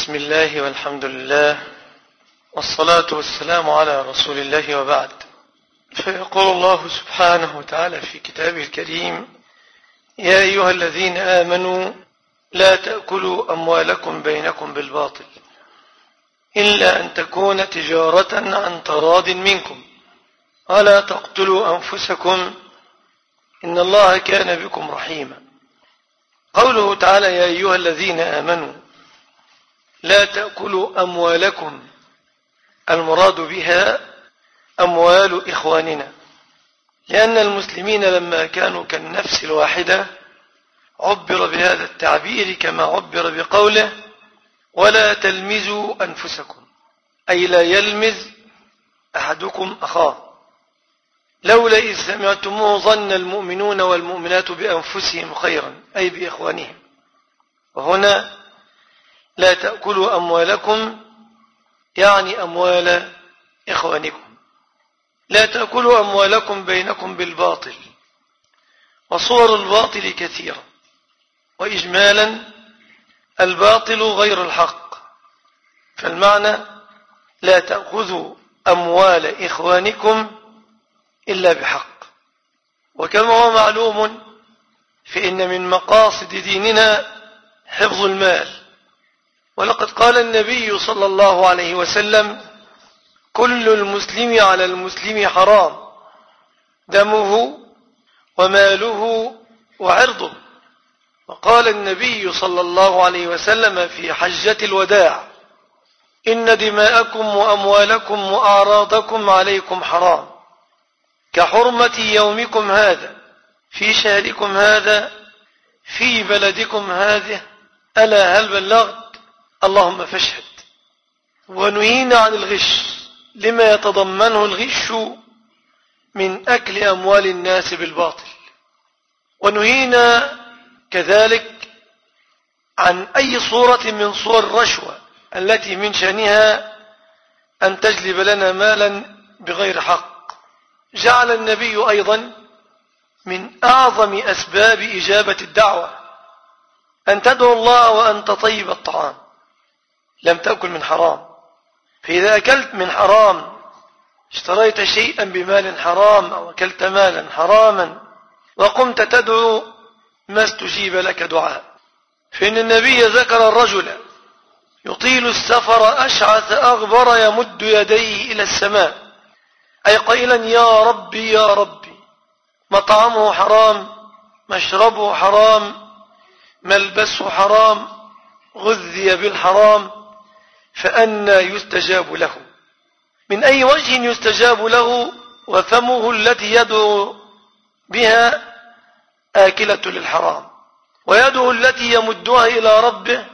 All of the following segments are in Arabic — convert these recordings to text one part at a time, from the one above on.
بسم الله والحمد لله والصلاة والسلام على رسول الله وبعد. فيقول الله سبحانه وتعالى في كتابه الكريم: يا أيها الذين آمنوا لا تأكلوا أموالكم بينكم بالباطل إلا أن تكون تجارة عن تراض منكم ولا تقتلوا أنفسكم إن الله كان بكم رحيما. قوله تعالى: يا أيها الذين آمنوا لا تأكلوا أموالكم، المراد بها أموال إخواننا، لأن المسلمين لما كانوا كالنفس الواحدة عبر بهذا التعبير كما عبر بقوله: ولا تلمزوا أنفسكم، أي لا يلمز أحدكم أخاه. لولا إذ سمعتموه ظن المؤمنون والمؤمنات بأنفسهم خيرا، أي بإخوانهم. وهنا لا تأكلوا أموالكم يعني أموال إخوانكم. لا تأكلوا أموالكم بينكم بالباطل. وصور الباطل كثيرة، وإجمالا الباطل غير الحق، فالمعنى لا تأخذوا أموال إخوانكم إلا بحق. وكما هو معلوم فإن من مقاصد ديننا حفظ المال، ولقد قال النبي صلى الله عليه وسلم: كل المسلم على المسلم حرام، دمه وماله وعرضه. وقال النبي صلى الله عليه وسلم في حجة الوداع: إن دماءكم وأموالكم وأعراضكم عليكم حرام كحرمة يومكم هذا في شهركم هذا في بلدكم هذه، ألا هل بلغت؟ اللهم فاشهد. ونهينا عن الغش لما يتضمنه الغش من أكل أموال الناس بالباطل. ونهينا كذلك عن أي صورة من صور الرشوة التي من شأنها أن تجلب لنا مالا بغير حق. جعل النبي أيضا من أعظم أسباب إجابة الدعوة أن تدعو الله وأنت طيب الطعام، لم تأكل من حرام. فإذا أكلت من حرام، اشتريت شيئا بمال حرام أو أكلت مالا حراما وقمت تدعو، ما استجيب لك دعاء. فإن النبي ذكر الرجل يطيل السفر أشعث أغبر يمد يديه إلى السماء، أي قائلا: يا ربي يا ربي، مطعمه حرام، مشربه حرام، ملبسه حرام، غذي بالحرام، فأنى يستجاب له؟ من أي وجه يستجاب له وفمه التي يدعو بها آكلة للحرام، ويده التي يمدها إلى ربه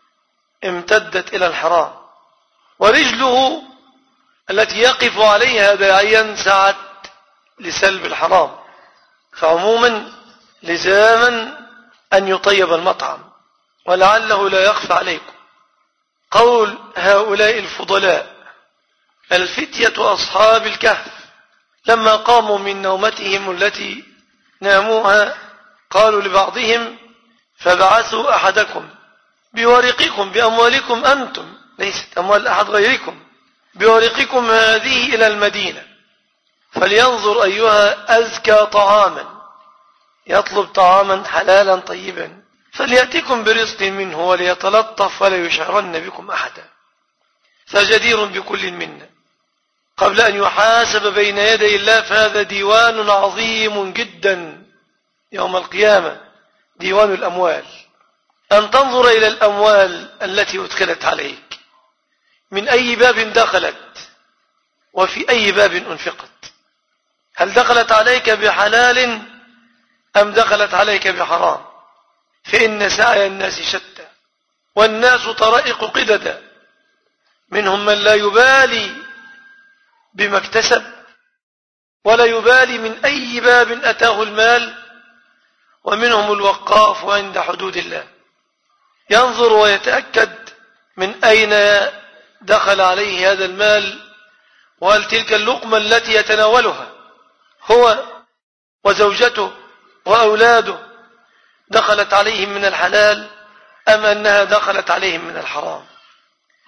امتدت إلى الحرام، ورجله التي يقف عليها داعيا سعت لسلب الحرام. فعموما لزاما أن يطيب المطعم. ولعله لا يخفى عليكم قول هؤلاء الفضلاء الفتية أصحاب الكهف لما قاموا من نومتهم التي ناموها، قالوا لبعضهم: فبعثوا أحدكم بورقكم بأموالكم أنتم، ليست أموال أحد غيركم، بورقكم هذه إلى المدينة، فلينظر أيها أزكى طعاما، يطلب طعاما حلالا طيبا، فليأتكم برزق منه وليتلطف ولا يشعرن بكم أحدا، فجدير بكل منا قبل أن يحاسب بين يدي الله. فهذا ديوان عظيم جدا يوم القيامة، ديوان الأموال. أن تنظر إلى الأموال التي أدخلت عليك، من أي باب دخلت وفي أي باب أنفقت. هل دخلت عليك بحلال أم دخلت عليك بحرام؟ فإن سعي الناس شتى، والناس طرائق قددا، منهم من لا يبالي بما اكتسب ولا يبالي من أي باب أتاه المال، ومنهم الوقاف عند حدود الله، ينظر ويتأكد من أين دخل عليه هذا المال، وهل تلك اللقمة التي يتناولها هو وزوجته وأولاده دخلت عليهم من الحلال أم أنها دخلت عليهم من الحرام.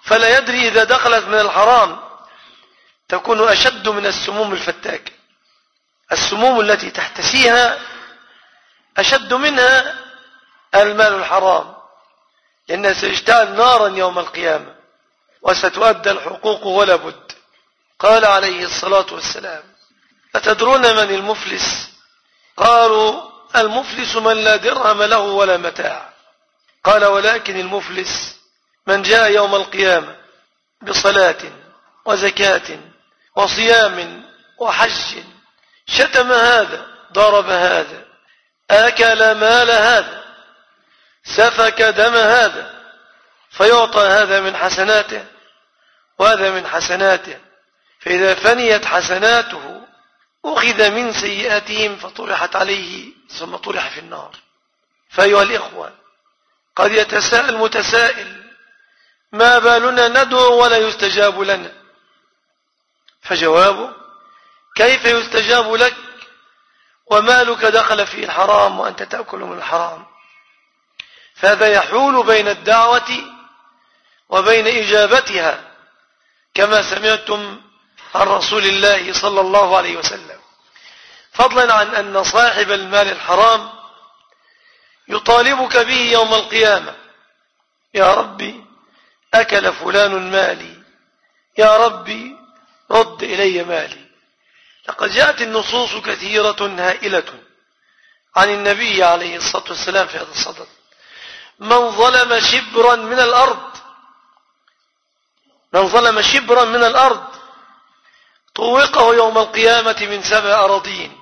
فلا يدري إذا دخلت من الحرام تكون أشد من السموم الفتاكة. السموم التي تحتسيها أشد منها المال الحرام، لأنها سيشتعل نارا يوم القيامة وستؤدى الحقوق ولا بد. قال عليه الصلاة والسلام: أتدرون من المفلس؟ قالوا: المفلس من لا درهم له ولا متاع. قال: ولكن المفلس من جاء يوم القيامة بصلاة وزكاة وصيام وحج، شتم هذا، ضرب هذا، أكل مال هذا، سفك دم هذا، فيعطى هذا من حسناته وهذا من حسناته، فإذا فنيت حسناته أخذ من سيئاتهم فطرحت عليه ثم طرح في النار. فأيها الإخوة، قد يتساءل متسائل: ما بالنا ندعو ولا يستجاب لنا؟ فجوابه: كيف يستجاب لك ومالك دخل فيه الحرام وأنت تأكل من الحرام؟ فهذا يحول بين الدعوة وبين إجابتها، كما سمعتم عن رسول الله صلى الله عليه وسلم، فضلا عن أن صاحب المال الحرام يطالبك به يوم القيامة: يا ربي أكل فلان مالي، يا ربي رد إلي مالي. لقد جاءت النصوص كثيرة هائلة عن النبي عليه الصلاة والسلام في هذا الصدد: من ظلم شبرا من الأرض طوقه يوم القيامة من 7 أراضين.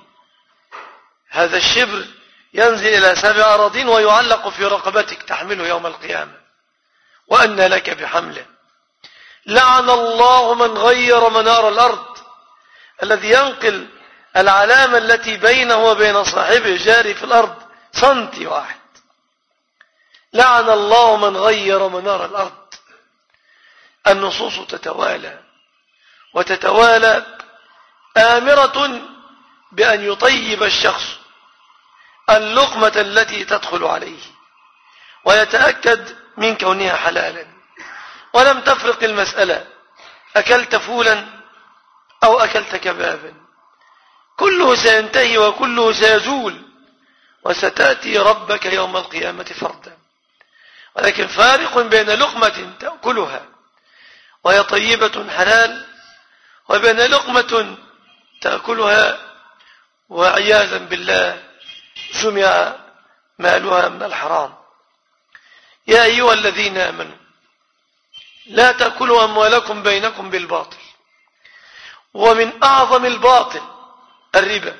هذا الشبر ينزل إلى 7 أراضين ويعلق في رقبتك تحمله يوم القيامة، وأن لك بحمله. لعن الله من غير منار الأرض، الذي ينقل العلامة التي بينه وبين صاحبه جاري في الأرض سنتي واحد. لعن الله من غير منار الأرض. النصوص تتوالى وتتوالى آمرة بأن يطيب الشخص اللقمة التي تدخل عليه ويتأكد من كونها حلالا، ولم تفرق المسألة أكلت فولا أو أكلت كبابا، كله سينتهي وكله سيزول وستأتي ربك يوم القيامة فردا. ولكن فارق بين لقمة تأكلها وهي طيبة حلال وبين لقمة تأكلها وعياذا بالله جمع مالها من الحرام. يا أيها الذين آمنوا لا تأكلوا أموالكم بينكم بالباطل. ومن أعظم الباطل الربا،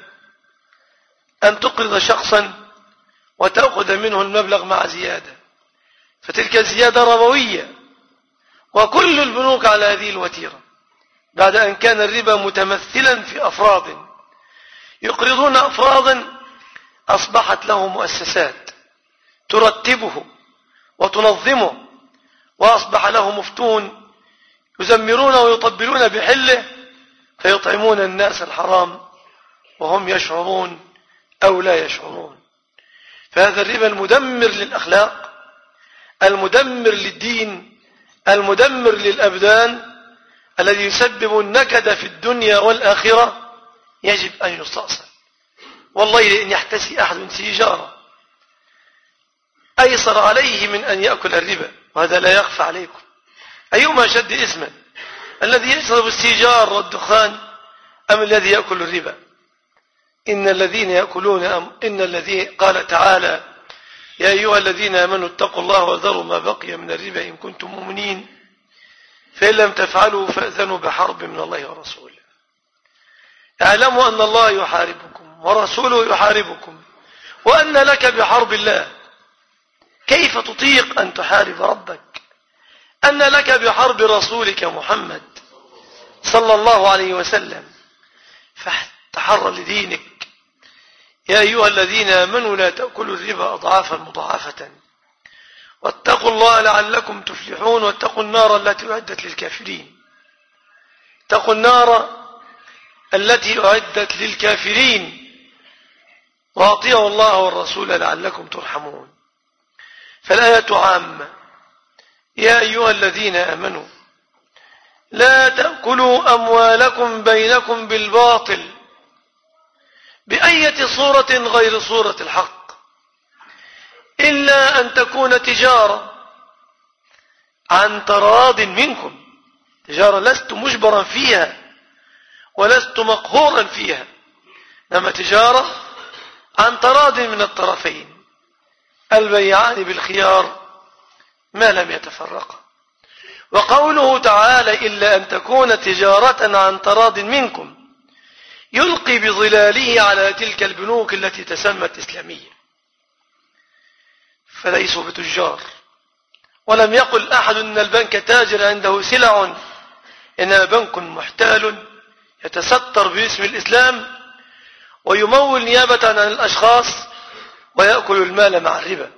أن تقرض شخصا وتأخذ منه المبلغ مع زيادة، فتلك الزيادة ربوية، وكل البنوك على هذه الوتيرة، بعد أن كان الربا متمثلا في أفراد يقرضون أفرادا أصبحت له مؤسسات ترتبه وتنظمه، وأصبح له مفتون يزمرون ويطبلون بحله فيطعمون الناس الحرام وهم يشعرون أو لا يشعرون. فهذا الربا المدمر للأخلاق، المدمر للدين، المدمر للأبدان، الذي يسبب النكد في الدنيا والآخرة، يجب أن يستأصل. والله لأن يحتسي أحد سيجارة أيسر عليه من أن يأكل الربا، وهذا لا يخفى عليكم. أيهما شد اسما، الذي يشرب السيجار والدخان أم الذي يأكل الربا؟ إن الذي قال تعالى: يا أيها الذين آمنوا اتقوا الله وذروا ما بقي من الربا إن كنتم مؤمنين، فإن لم تفعلوا فأذنوا بحرب من الله ورسوله. اعلموا أن الله يحاربكم ورسوله يحاربكم وأن لك بحرب الله. كيف تطيق أن تحارب ربك؟ أن لك بحرب رسولك محمد صلى الله عليه وسلم. فاحتحر لدينك. يا أيها الذين آمنوا لا تأكلوا الربا أضعافا مضاعفة واتقوا الله لعلكم تفلحون واتقوا النار التي أعدت للكافرين. اتقوا النار التي أعدت للكافرين وأطيعوا الله والرسول لعلكم ترحمون. فالآية عامة يا أيها الذين آمنوا لا تأكلوا أموالكم بينكم بالباطل بأية صورة غير صورة الحق إلا أن تكون تجارة عن تراض منكم، تجارة لست مجبرا فيها ولست مقهورا فيها، إنما تجارة عن تراض من الطرفين، البيعان بالخيار ما لم يتفرقا. وقوله تعالى إلا أن تكون تجارة عن تراض منكم يلقي بظلاله على تلك البنوك التي تسمت إسلامية، فليسوا بتجار. ولم يقل أحد أن البنك تاجر عنده سلع، إنما بنك محتال يتستر باسم الإسلام ويمول نيابة عن الأشخاص ويأكل المال مع الربا.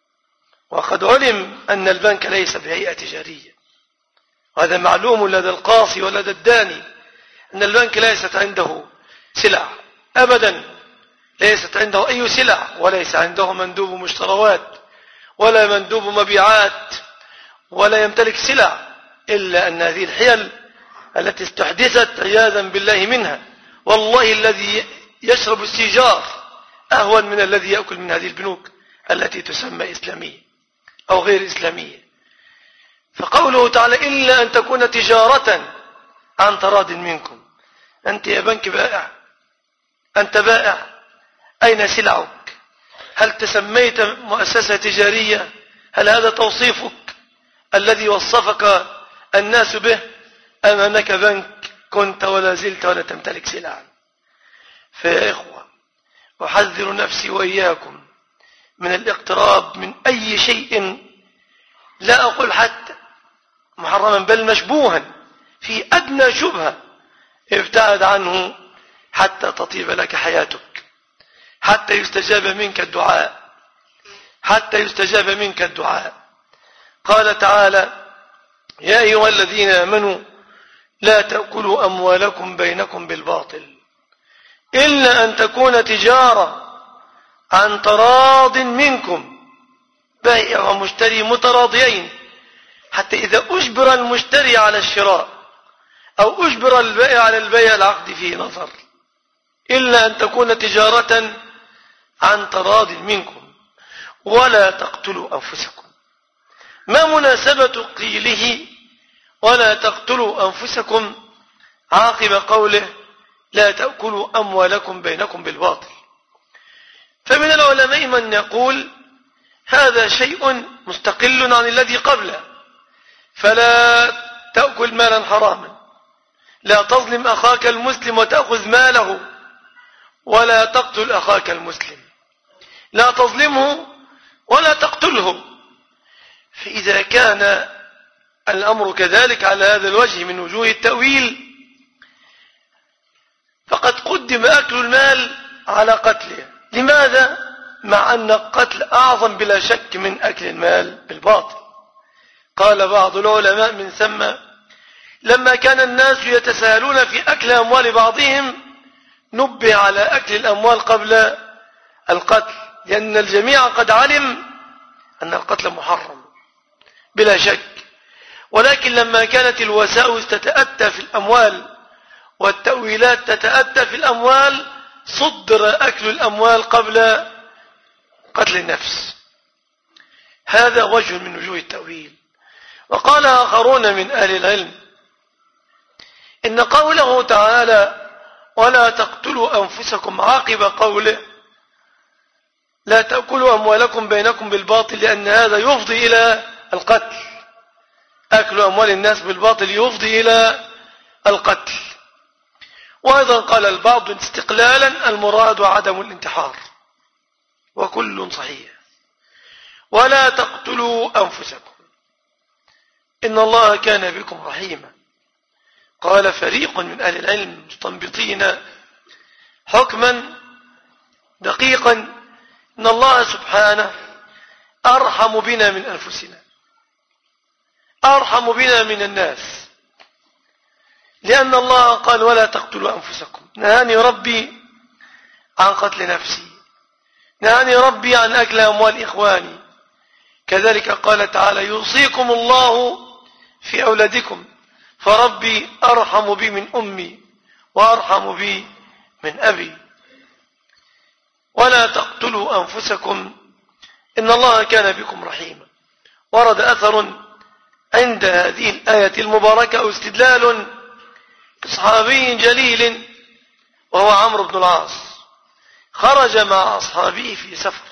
وقد علم أن البنك ليس بهيئة تجارية، وهذا معلوم لدى القاصي ولدى الداني، أن البنك ليست عنده سلع أبدا، ليست عنده أي سلع، وليس عنده مندوب مشتروات ولا مندوب مبيعات، ولا يمتلك سلع، إلا أن هذه الحيل التي استحدثت عياذا بالله منها، والله الذي يشرب السيجار أهون من الذي يأكل من هذه البنوك التي تسمى إسلامية أو غير إسلامية. فقوله تعالى إلا أن تكون تجارة عن تراض منكم، أنت يا بنك بائع، أنت بائع، أين سلعك؟ هل تسميت مؤسسة تجارية؟ هل هذا توصيفك الذي وصفك الناس به، أم أنك بنك كنت ولا زلت ولا تمتلك سلعا؟ فيا إخوة، أحذر نفسي وإياكم من الاقتراب من أي شيء، لا أقول حتى محرما بل مشبوها في أدنى شبهة، ابتعد عنه حتى تطيب لك حياتك، حتى يستجاب منك الدعاء، حتى يستجاب منك الدعاء. قال تعالى يا أيها الذين آمنوا لا تأكلوا أموالكم بينكم بالباطل إلا أن تكون تجارة عن تراض منكم، بائع ومشتري متراضيين، حتى إذا أجبر المشتري على الشراء أو أجبر البائع على البيع العقد فيه نظر، إلا أن تكون تجارة عن تراض منكم ولا تقتلوا أنفسكم. ما مناسبة قيله ولا تقتلوا أنفسكم عاقب قوله لا تأكلوا أموالكم بينكم بالباطل؟ فمن العلماء من يقول هذا شيء مستقل عن الذي قبله، فلا تأكل مالا حراما، لا تظلم أخاك المسلم وتأخذ ماله، ولا تقتل أخاك المسلم، لا تظلمه ولا تقتله. فإذا كان الأمر كذلك على هذا الوجه من وجوه التأويل، فقد قدم أكل المال على قتله. لماذا؟ مع أن القتل أعظم بلا شك من أكل المال بالباطل. قال بعض العلماء من ثم لما كان الناس يتساهلون في أكل أموال بعضهم نبه على أكل الأموال قبل القتل، لأن الجميع قد علم أن القتل محرم بلا شك، ولكن لما كانت الوساوس تتأتى في الأموال والتأويلات تتأتى في الأموال صدر أكل الأموال قبل قتل النفس. هذا وجه من وجوه التأويل. وقال آخرون من أهل العلم إن قوله تعالى ولا تقتلوا أنفسكم عاقب قوله لا تأكلوا أموالكم بينكم بالباطل، لأن هذا يفضي إلى القتل، أكل أموال الناس بالباطل يفضي إلى القتل. وأيضا قال البعض استقلالا المراد عدم الانتحار، وكل صحيح. ولا تقتلوا أنفسكم إن الله كان بكم رحيما. قال فريق من أهل العلم مستنبطين حكما دقيقا إن الله سبحانه أرحم بنا من أنفسنا، أرحم بنا من الناس، لأن الله قال ولا تقتلوا أنفسكم. نهاني ربي عن قتل نفسي، نهاني ربي عن أكل أموال إخواني، كذلك قال تعالى يوصيكم الله في أولادكم فربي أرحم بي من أمي وأرحم بي من أبي. ولا تقتلوا أنفسكم إن الله كان بكم رحيما. ورد أثر عند هذه الآية المباركة استدلال صحابي جليل وهو عمرو بن العاص، خرج مع أصحابه في سفر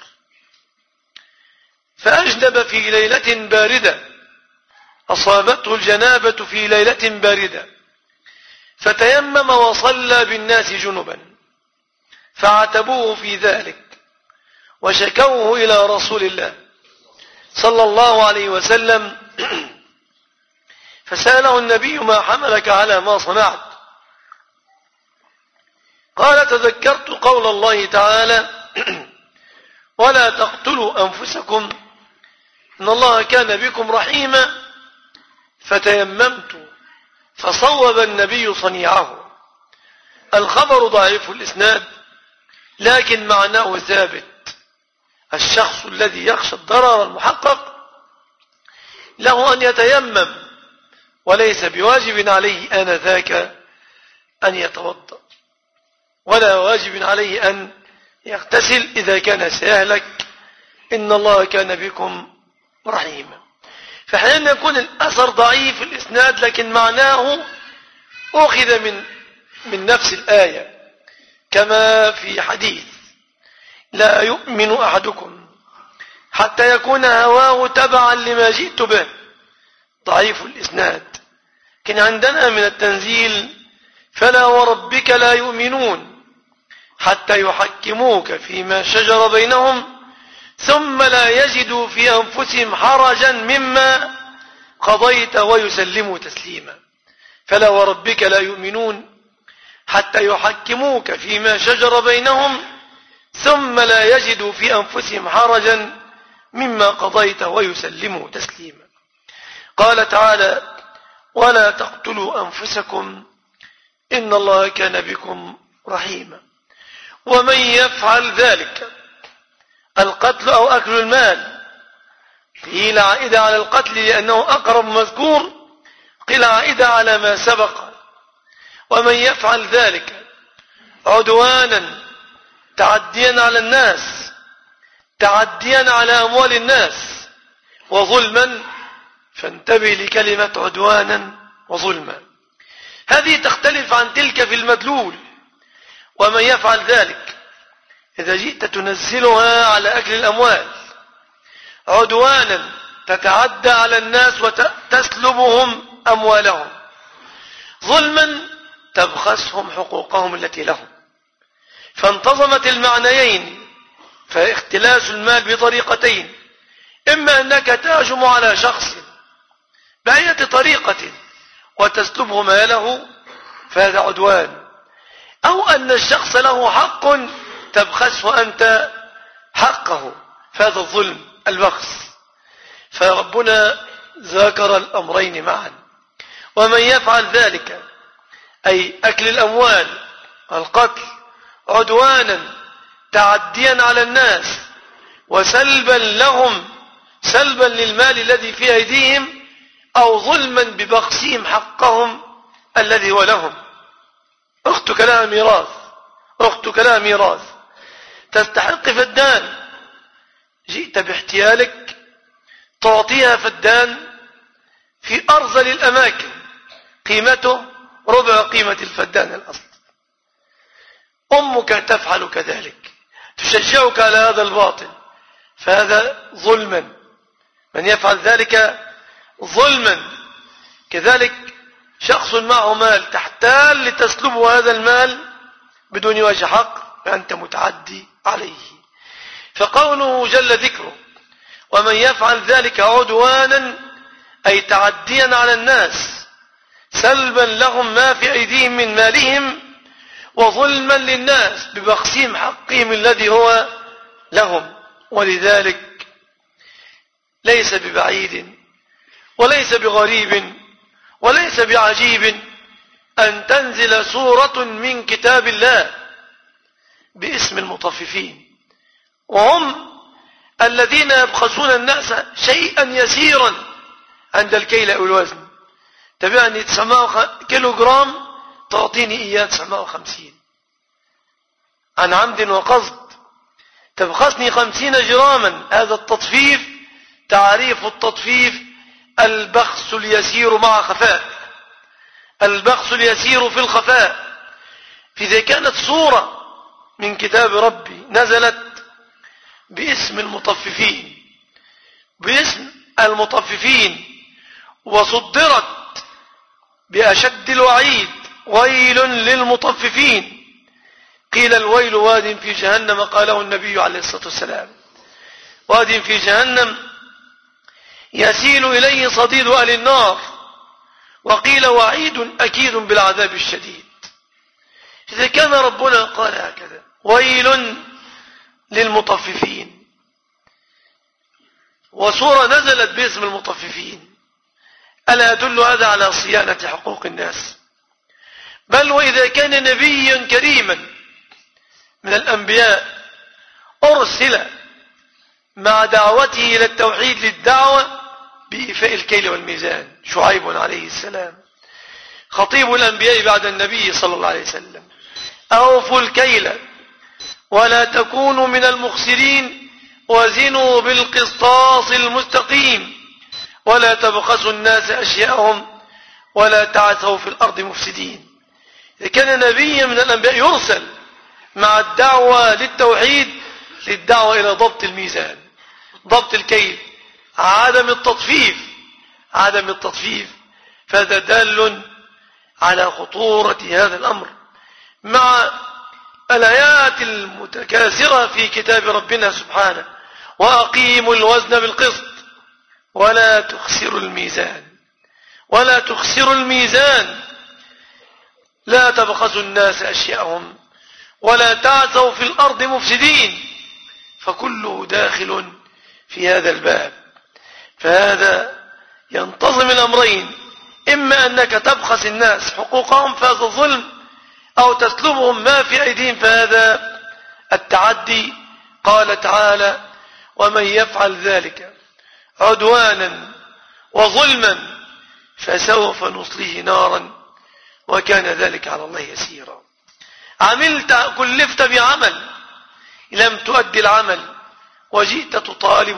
فأجنب في ليلة باردة، أصابته الجنابة في ليلة باردة، فتيمم وصلى بالناس جنبا، فعتبوه في ذلك وشكوه إلى رسول الله صلى الله عليه وسلم، فسأله النبي ما حملك على ما صنعت؟ قال تذكرت قول الله تعالى ولا تقتلوا أنفسكم إن الله كان بكم رحيما، فتيممت، فصوب النبي صنيعه. الخبر ضعيف الإسناد لكن معناه ثابت. الشخص الذي يخشى الضرر المحقق له أن يتيمم، وليس بواجب عليه آنذاك أن يتوضأ، ولا واجب عليه أن يغتسل إذا كان سيهلك. إن الله كان بكم رحيما. فحينما يكون الأثر ضعيف الإسناد لكن معناه أخذ من نفس الآية، كما في حديث لا يؤمن أحدكم حتى يكون هواه تبعا لما جئت به، ضعيف الإسناد. لكن عندنا من التنزيل فلا وربك لا يؤمنون حتى يحكموك فيما شجر بينهم ثم لا يجدوا في أنفسهم حرجا مما قضيت ويسلموا تسليما. فلا وربك لا يؤمنون حتى يحكموك فيما شجر بينهم ثم لا يجدوا في أنفسهم حرجا مما قضيت ويسلموا تسليما. قال تعالى ولا تقتلوا أنفسكم إن الله كان بكم رحيما. ومن يفعل ذلك، القتل أو أكل المال، قيل عائدة على القتل لأنه أقرب مذكور، قيل عائدة على ما سبق. ومن يفعل ذلك عدوانا، تعديا على الناس، تعديا على أموال الناس، وظلما، فانتبه لكلمة عدوانا وظلما، هذه تختلف عن تلك في المدلول. ومن يفعل ذلك إذا جئت تنزلها على أكل الأموال، عدوانا تتعدى على الناس وتسلبهم أموالهم، ظلما تبخسهم حقوقهم التي لهم. فانتظمت المعنيين، فاختلاس المال بطريقتين: إما أنك تهجم على شخص بأية طريقة وتسلبه ماله فهذا عدوان، أو أن الشخص له حق تبخسه أنت حقه فهذا الظلم البخس. فربنا ذكر الأمرين معا. ومن يفعل ذلك أي أكل الأموال، القتل، عدوانا تعديا على الناس وسلبا لهم، سلبا للمال الذي في أيديهم، أو ظلما ببخسهم حقهم الذي هو لهم. أختك لها ميراث، أختك لها ميراث، تستحق فدان، جئت باحتيالك تعطيها فدان في أرذل الأماكن قيمته ربع قيمة الفدان الأصل. أمك تفعل كذلك، تشجعك على هذا الباطل، فهذا ظلما. من يفعل ذلك ظلما. كذلك شخص معه مال تحتال لتسلبه هذا المال بدون وجه حق، فأنت متعدي عليه. فقوله جل ذكره ومن يفعل ذلك عدوانا أي تعديا على الناس، سلبا لهم ما في أيديهم من مالهم، وظلما للناس ببخسهم حقهم الذي هو لهم. ولذلك ليس ببعيد وليس بغريب وليس بعجيب أن تنزل سورة من كتاب الله باسم المطففين، وهم الذين يبخسون الناس شيئا يسيرا عند الكيل أو الوزن. تبعني 900 كيلو جرام تعطيني إياه 950 عن عمد وقصد، تبخسني 50 جراما. هذا التطفيف، تعريف التطفيف البخس اليسير مع خفاء، البخس اليسير في الخفاء. فإذا كانت صورة من كتاب ربي نزلت باسم المطففين، باسم المطففين، وصدرت بأشد الوعيد: ويل للمطففين. قيل الويل واد في جهنم، قاله النبي عليه الصلاة والسلام، واد في جهنم يسيل إليه صديد أهل النار. وقيل وعيد أكيد بالعذاب الشديد. إذا كان ربنا قال هكذا: ويل للمطففين، وسورة نزلت باسم المطففين، ألا يدل هذا على صيانة حقوق الناس؟ بل وإذا كان نبيا كريما من الأنبياء أرسل مع دعوته إلى التوحيد للدعوة بإيفاء الكيل والميزان، شعيب عليه السلام خطيب الأنبياء بعد النبي صلى الله عليه وسلم: أوفوا الكيل ولا تكونوا من المخسرين وزنوا بالقسطاس المستقيم ولا تبخسوا الناس أشياءهم ولا تعثوا في الأرض مفسدين. إذا كان نبيا من الأنبياء يرسل مع الدعوة للتوحيد للدعوة إلى ضبط الميزان، ضبط الكيل، عدم التطفيف، فهذا دال على خطورة هذا الأمر، مع الآيات المتكاثرة في كتاب ربنا سبحانه: وأقيموا الوزن بالقسط ولا تخسروا الميزان لا تبخسوا الناس أشياءهم ولا تعثوا في الأرض مفسدين. فكله داخل في هذا الباب. فهذا ينتظم الأمرين: إما أنك تبخس الناس حقوقهم فهذا الظلم، أو تسلبهم ما في أيديهم فهذا التعدي. قال تعالى: ومن يفعل ذلك عدوانا وظلما فسوف نصليه نارا وكان ذلك على الله يسيرا. كلفت بعمل لم تؤدي العمل وجئت تطالب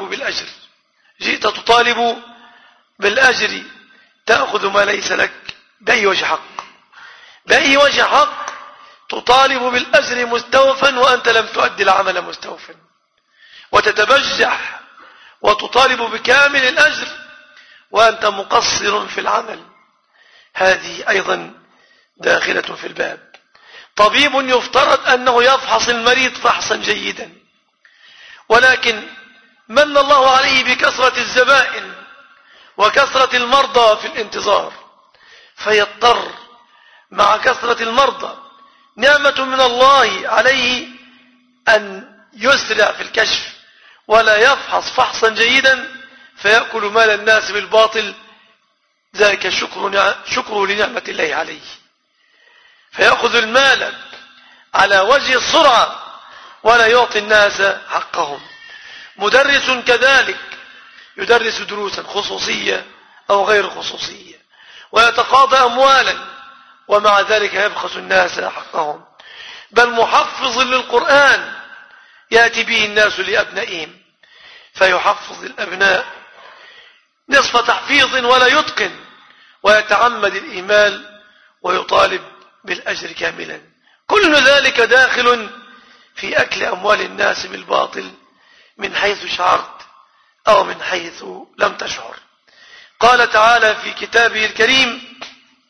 بالأجر، تأخذ ما ليس لك بأي وجه حق تطالب بالأجر مستوفا وأنت لم تؤدي العمل مستوفا، وتتبجح وتطالب بكامل الأجر وأنت مقصر في العمل. هذه أيضا داخلة في الباب. طبيب يفترض أنه يفحص المريض فحصا جيدا، ولكن من الله عليه بكثرة الزبائن وكثرة المرضى في الانتظار، فيضطر مع كثرة المرضى نعمة من الله عليه أن يسرع في الكشف ولا يفحص فحصا جيدا فيأكل مال الناس بالباطل. ذلك شكره لنعمة الله عليه، فيأخذ المال على وجه السرعة ولا يعطي الناس حقهم. مدرس كذلك يدرس دروسا خصوصية أو غير خصوصية ويتقاضى أموالا ومع ذلك يبخس الناس حقهم. بل محفظ للقرآن يأتي به الناس لأبنائهم فيحفظ الأبناء نصف تحفيظ ولا يتقن ويتعمد الإهمال ويطالب بالأجر كاملا. كل ذلك داخل في أكل أموال الناس بالباطل من حيث شعرت أو من حيث لم تشعر. قال تعالى في كتابه الكريم: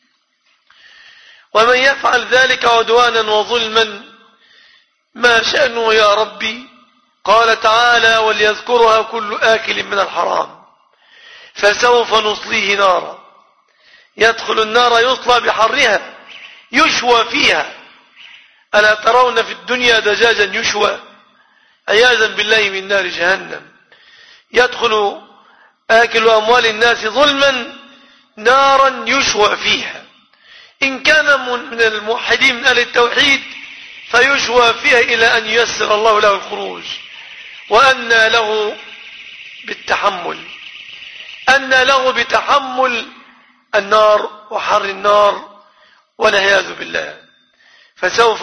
ومن يفعل ذلك عدوانا وظلما ما شأنه يا ربي؟ قال تعالى: وليذكرها كل آكل من الحرام فسوف نصليه نارا. يدخل النار يصلى بحرها يشوى فيها. ألا ترون في الدنيا دجاجا يشوى؟ عياذا بالله من نار جهنم. يدخل آكل أموال الناس ظلما نارا يشوى فيها. إن كان من الموحدين من أهل التوحيد فيشوى فيها إلى أن ييسر الله له الخروج، وأنى له بتحمل النار وحر النار والعياذ بالله. فسوف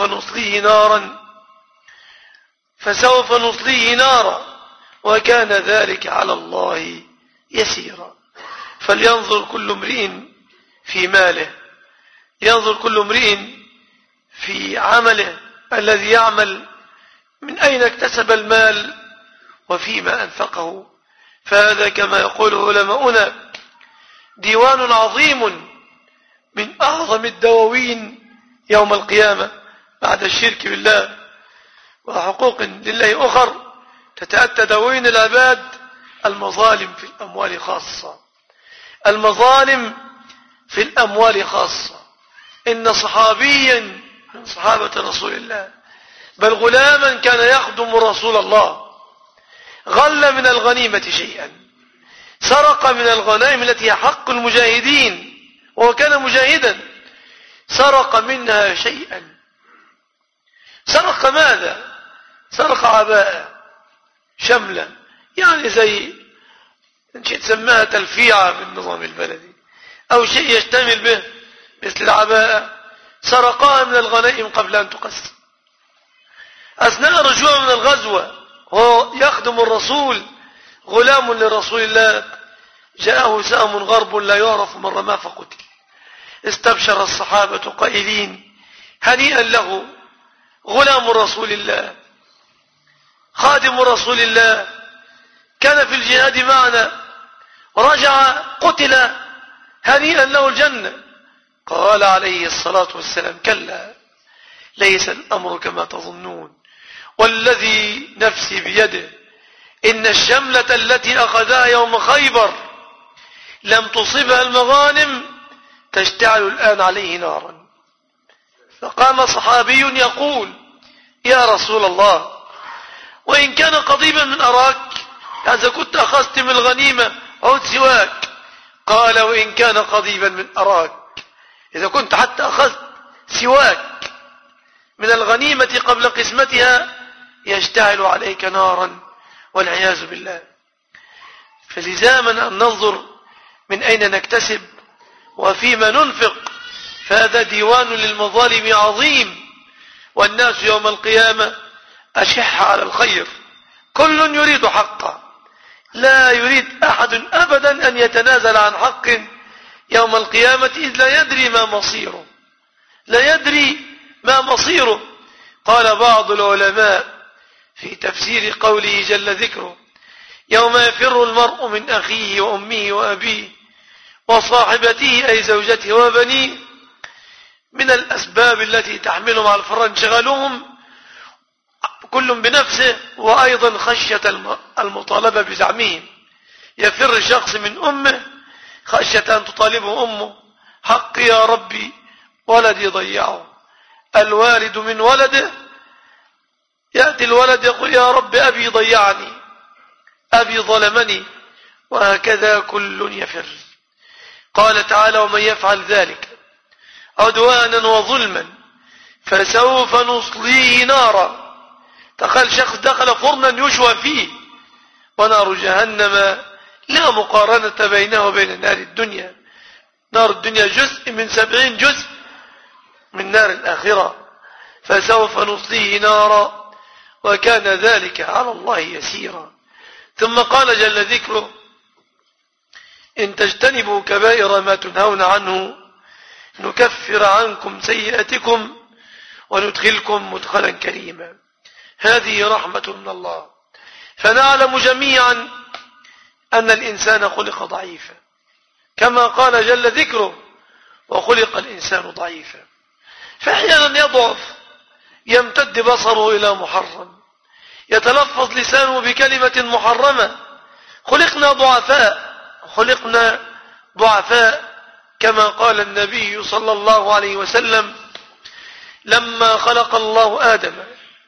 نصليه نارا وكان ذلك على الله يسيرا. فلينظر كل امرئ في ماله، ينظر كل امرئ في عمله الذي يعمل، من أين اكتسب المال وفيما أنفقه. فهذا كما يقول علماؤنا ديوان عظيم من أعظم الدواوين يوم القيامة بعد الشرك بالله وحقوق لله أخر تتأتى دواوين العباد. المظالم في الأموال خاصة، المظالم في الأموال خاصة. إن صحابيا من صحابة رسول الله بل غلاما كان يخدم رسول الله غل من الغنيمة شيئا، سرق من الغنائم التي هي حق المجاهدين وهو كان مجاهدا، سرق منها شيئا. سرق ماذا؟ سرق عباءة شملة، يعني زي نشيء تسماها تلفيعة بالنظام البلدي أو شيء يشتمل به مثل العباءة، سرقها من الغنائم قبل أن تقسم. أثناء رجوعه من الغزوة وهو يخدم الرسول غلام لرسول الله، جاءه سهم غرب لا يعرف من رماه فقتل. استبشر الصحابة قائلين هنيئا له، غلام رسول الله خادم رسول الله كان في الجهاد معنا، رجع قتل، هنيئا له الجنة. قال عليه الصلاة والسلام كلا، ليس الأمر كما تظنون، والذي نفسي بيده إن الشملة التي أخذها يوم خيبر لم تصبها المغانم تشتعل الآن عليه نارا. فقام صحابي يقول يا رسول الله، وإن كان قضيبا من أراك، إذا كنت أخذت من الغنيمة عود سواك. قال وإن كان قضيبا من أراك، إذا كنت حتى أخذت سواك من الغنيمة قبل قسمتها يشتعل عليك نارا والعياذ بالله. فلزاما أن ننظر من أين نكتسب وفيما ننفق، فهذا ديوان للمظالم عظيم. والناس يوم القيامة أشح على الخير، كل يريد حقه، لا يريد أحد أبدا أن يتنازل عن حق يوم القيامة، إذ لا يدري ما مصيره. قال بعض العلماء في تفسير قوله جل ذكره يوم يفر المرء من أخيه وأمه وأبيه وصاحبته أي زوجته وبنيه، من الأسباب التي تحملهم على الفرار انشغالهم كل بنفسه، وأيضا خشية المطالبة بزعمهم. يفر شخص من أمه خشية أن تطالبه أمه حق يا ربي ولدي ضيعه. الوالد من ولده، يأتي الولد يقول يا رب أبي ضيعني، أبي ظلمني، وهكذا كل يفر. قال تعالى ومن يفعل ذلك عدوانا وظلما فسوف نصليه نارا. تخيل شخص دخل فرنا يشوى فيه، ونار جهنم لا مقارنة بينه وبين نار الدنيا. نار الدنيا جزء من 70 جزء من نار الآخرة. فسوف نصليه نارا وكان ذلك على الله يسيرا. ثم قال جل ذكره إن تجتنبوا كبائر ما تنهون عنه نكفر عنكم سيئاتكم وندخلكم مدخلا كريما. هذه رحمة من الله. فنعلم جميعا أن الإنسان خلق ضعيفا كما قال جل ذكره وخلق الإنسان ضعيفا. فأحيانا يضعف، يمتد بصره إلى محرم، يتلفظ لسانه بكلمة محرمة. خلقنا ضعفاء كما قال النبي صلى الله عليه وسلم لما خلق الله آدم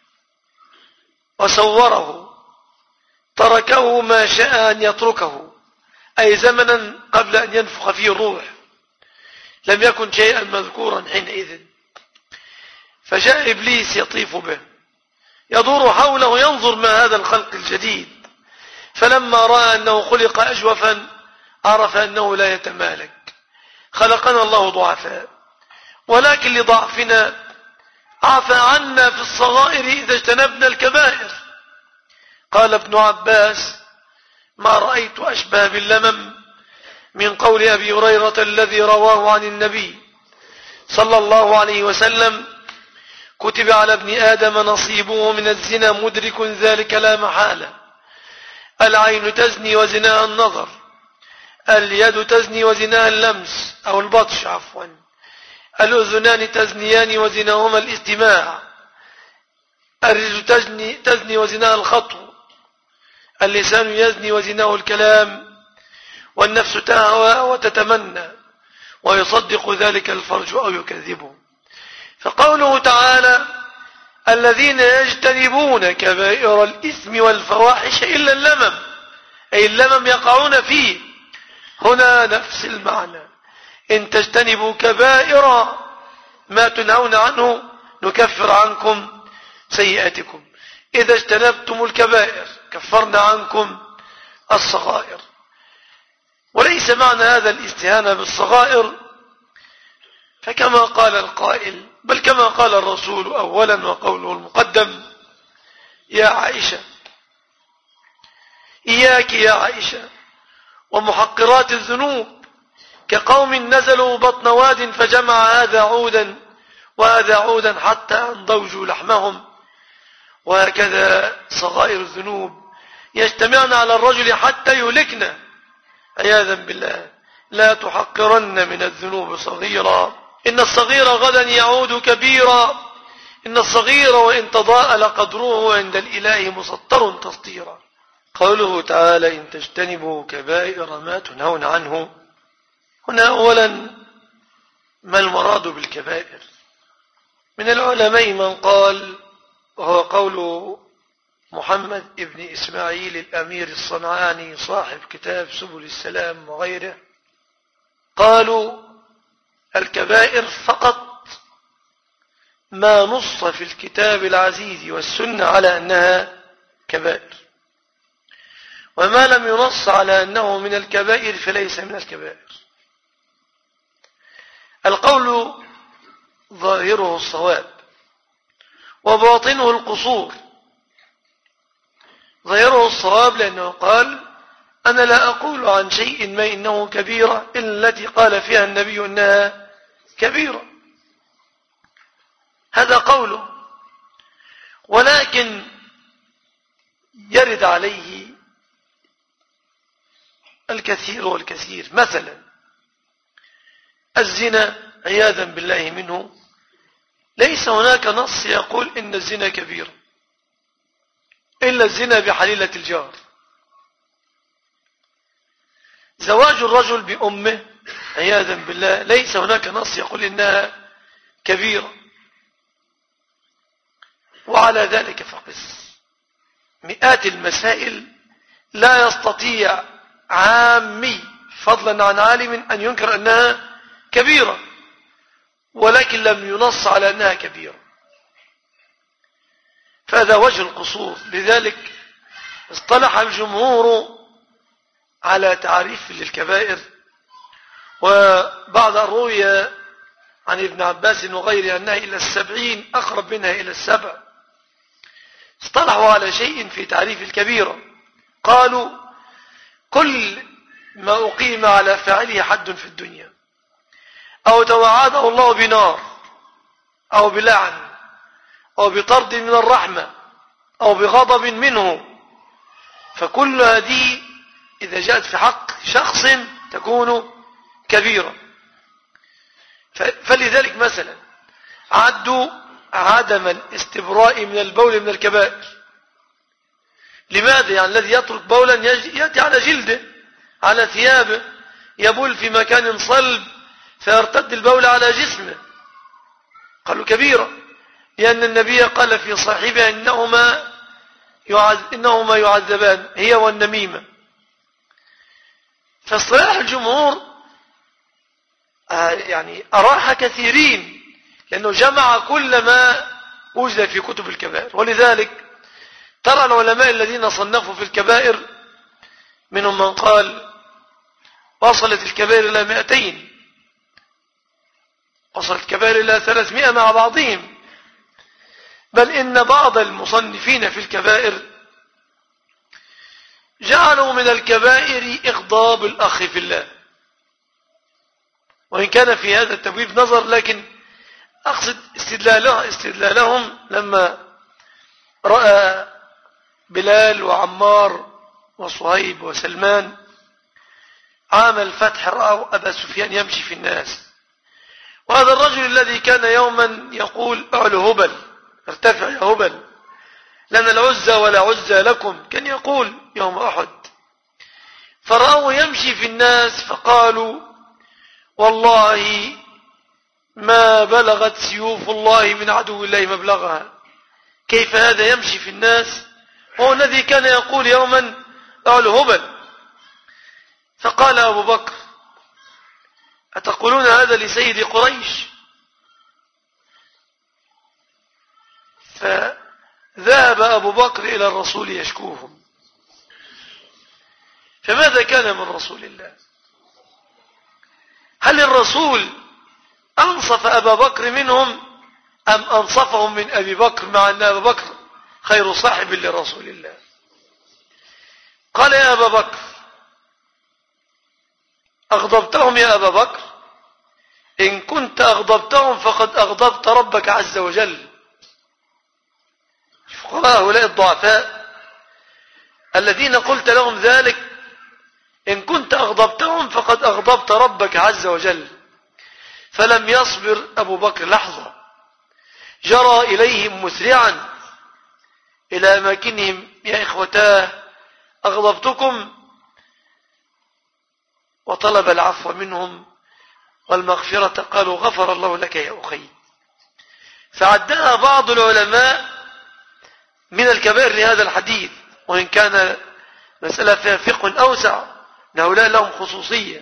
وصوره تركه ما شاء أن يتركه، أي زمنا قبل أن ينفخ فيه الروح، لم يكن شيئا مذكورا حينئذ. فجاء إبليس يطيف به يدور حوله ينظر ما هذا الخلق الجديد. فلما رأى أنه خلق أجوفا عرف أنه لا يتمالك. خلقنا الله ضعفاء، ولكن لضعفنا عفى عنا في الصغائر إذا اجتنبنا الكبائر. قال ابن عباس: ما رأيت أشبه باللمم من قول أبي هريرة الذي رواه عن النبي صلى الله عليه وسلم: كتب على ابن آدم نصيبه من الزنا مدرك ذلك لا محالة. العين تزني وزناها النظر، اليد تزني وزناها اللمس أو البطش عفوا، الأذنان تزنيان وزناهما الاستماع، الرجل تزني وزناها الخطو، اللسان يزني وزناه الكلام، والنفس تهوى وتتمنى، ويصدق ذلك الفرج أو يكذبه. فقوله تعالى: الذين يجتنبون كبائر الإثم والفواحش إلا اللمم، أي اللمم يقعون فيه، هنا نفس المعنى: إن تجتنبوا كبائر ما تنهون عنه نكفر عنكم سيئاتكم. إذا اجتنبتم الكبائر كفرنا عنكم الصغائر. وليس معنى هذا الاستهانة بالصغائر، فكما قال القائل، بل كما قال الرسول أولا وقوله المقدم: يا عائشة، إياك يا عائشة ومحقرات الذنوب، كقوم نزلوا بطن واد فجمع هذا عودا وهذا عودا حتى انضوجوا لحمهم. وهكذا صغائر الذنوب يجتمعن على الرجل حتى يهلكنا عياذا بالله. لا تحقرن من الذنوب صغيرا، إن الصغير غدا يعود كبيرا، إن الصغير وإن تضاءل قدره عند الإله مسطر تسطيرا. قوله تعالى: إن تجتنبوا كبائر ما تنهون عنه، هنا أولا ما المراد بالكبائر؟ من العلماء من قال، وهو قول محمد ابن إسماعيل الأمير الصنعاني صاحب كتاب سبل السلام وغيره، قالوا: الكبائر فقط ما نص في الكتاب العزيز والسنة على أنها كبائر، وما لم ينص على أنه من الكبائر فليس من الكبائر. القول ظاهره الصواب وباطنه القصور. ظاهره الصواب لأنه قال: أنا لا أقول عن شيء ما إنه كبيرة إلا التي قال فيها النبي إنها كبيرة، هذا قوله. ولكن يرد عليه الكثير والكثير. مثلا الزنا عياذا بالله منه، ليس هناك نص يقول إن الزنا كبير إلا الزنا بحليلة الجار. زواج الرجل بأمه عياذا بالله ليس هناك نص يقول إنها كبيرة. وعلى ذلك فقس مئات المسائل لا يستطيع عامي فضلا عن عالم أن ينكر أنها كبيرة، ولكن لم ينص على أنها كبيرة، فهذا وجه القصور. لذلك اصطلح الجمهور على تعريف للكبائر. وبعد أن روي عن ابن عباس وغيره أنها إلى 70 أقرب منها إلى 7، اصطلحوا على شيء في تعريف الكبيرة. قالوا: كل ما أقيم على فاعله حد في الدنيا، أو توعده الله بنار أو بلعن أو بطرد من الرحمة أو بغضب منه، فكل هذه إذا جاءت في حق شخص تكون كبيرة. فلذلك مثلا عدوا عدم الاستبراء من البول من الكبائر. لماذا؟ يعني الذي يترك بولا يأتي على جلده على ثيابه، يبول في مكان صلب فيرتد البول على جسمه، قالوا كبيرة، لأن النبي قال في صاحبه إنهما يعذبان، هي والنميمة. فاصطلاح الجمهور يعني أراح كثيرين، لأنه جمع كل ما وجد في كتب الكبائر. ولذلك ترى العلماء الذين صنفوا في الكبائر منهم من قال وصلت الكبائر إلى 200، وصلت الكبائر إلى 300 مع بعضهم، بل إن بعض المصنفين في الكبائر جعلوا من الكبائر إغضاب الأخ في الله. وإن كان في هذا التبويب نظر، لكن أقصد استدلالهم لما رأى بلال وعمار وصهيب وسلمان عام الفتح رأوا أبا سفيان يمشي في الناس، وهذا الرجل الذي كان يوما يقول اعلو هبل، ارتفع يا هبل لنا العزى ولا عزى لكم، كان يقول يوم أحد، فرأوا يمشي في الناس فقالوا والله ما بلغت سيوف الله من عدو الله مبلغها، كيف هذا يمشي في الناس هو الذي كان يقول يوما اعلو هبل. فقال أبو بكر أتقولون هذا لسيد قريش؟ فذهب أبو بكر إلى الرسول يشكوهم. فماذا كان من رسول الله؟ هل الرسول أنصف أبا بكر منهم أم أنصفهم من أبي بكر، مع أن أبا بكر خير صاحب لرسول الله؟ قال يا أبا بكر أغضبتهم يا أبا بكر؟ إن كنت أغضبتهم فقد أغضبت ربك عز وجل. الفقراء هؤلاء الضعفاء الذين قلت لهم ذلك إن كنت أغضبتهم فقد أغضبت ربك عز وجل. فلم يصبر أبو بكر لحظة، جرى إليهم مسرعا إلى أماكنهم يا إخوتاه أغضبتكم، وطلب العفو منهم والمغفرة، قالوا غفر الله لك يا أخي. فعدها بعض العلماء من الكبائر لهذا الحديث، وإن كان مسألة فيها فقه أوسع، هؤلاء لهم خصوصية.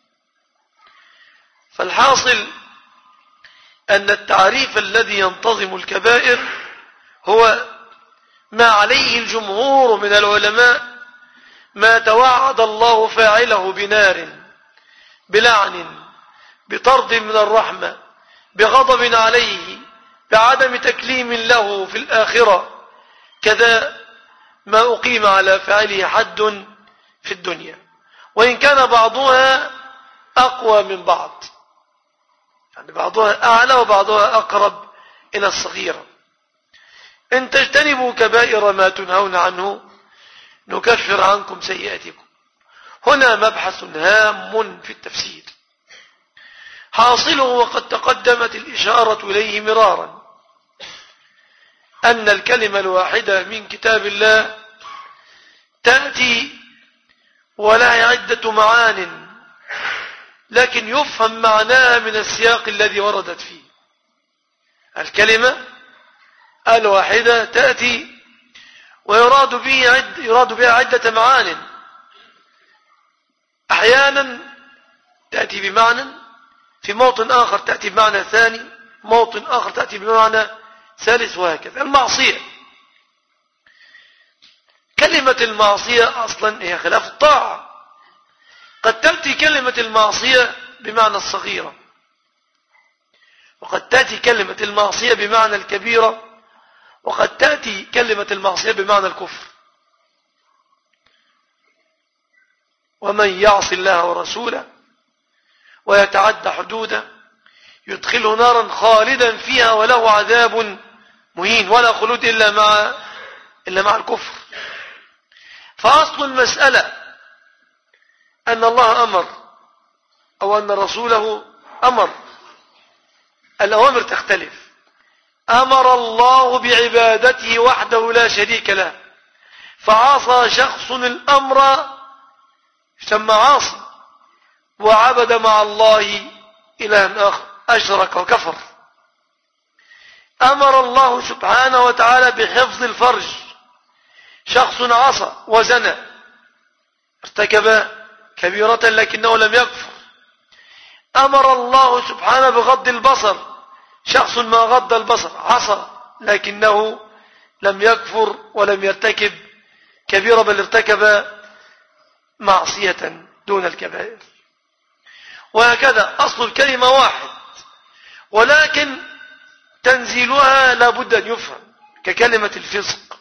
فالحاصل أن التعريف الذي ينتظم الكبائر هو ما عليه الجمهور من العلماء، ما توعد الله فاعله بنار، بلعن، بطرد من الرحمة، بغضب عليه، بعدم تكليم له في الآخرة، كذا ما أقيم على فاعله حد في الدنيا، وإن كان بعضها أقوى من بعض، يعني بعضها أعلى وبعضها أقرب إلى الصغيرة. إن تجتنبوا كبائر ما تنهون عنه نكفر عنكم سيئاتكم. هنا مبحث هام في التفسير، حاصله وقد تقدمت الإشارة إليه مرارا، أن الكلمة الواحدة من كتاب الله تأتي ولها عدة معان، لكن يفهم معناها من السياق الذي وردت فيه. الكلمة الواحدة تأتي ويراد بها عدة معان، أحيانا تأتي بمعنى، في موطن آخر تأتي بمعنى ثاني، موطن آخر تأتي بمعنى ثالث، وهكذا. المعصية، كلمة المعصية أصلا هي خلاف الطاعة. قد تأتي كلمة المعصية بمعنى الصغيرة، وقد تأتي كلمة المعصية بمعنى الكبيرة، وقد تأتي كلمة المعصية بمعنى الكفر. ومن يعص الله ورسوله ويتعدى حدوده يدخله نارا خالدا فيها وله عذاب مهين، ولا خلود إلا مع الكفر. فأصل المسألة أن الله أمر أو أن رسوله أمر، الأوامر تختلف. أمر الله بعبادته وحده لا شريك له، فعصى شخص الأمر يسمى عاصي، وعبد مع الله إلها آخر، أشرك وكفر. أمر الله سبحانه وتعالى بحفظ الفرج، شخص عصى وزنى، ارتكب كبيرة لكنه لم يكفر. أمر الله سبحانه بغض البصر، شخص ما غض البصر، عصى لكنه لم يكفر ولم يرتكب كبيرة، بل ارتكب معصية دون الكبائر. وهكذا أصل الكلمة واحد، ولكن تنزيلها لا بد أن يفهم، ككلمة الفسق.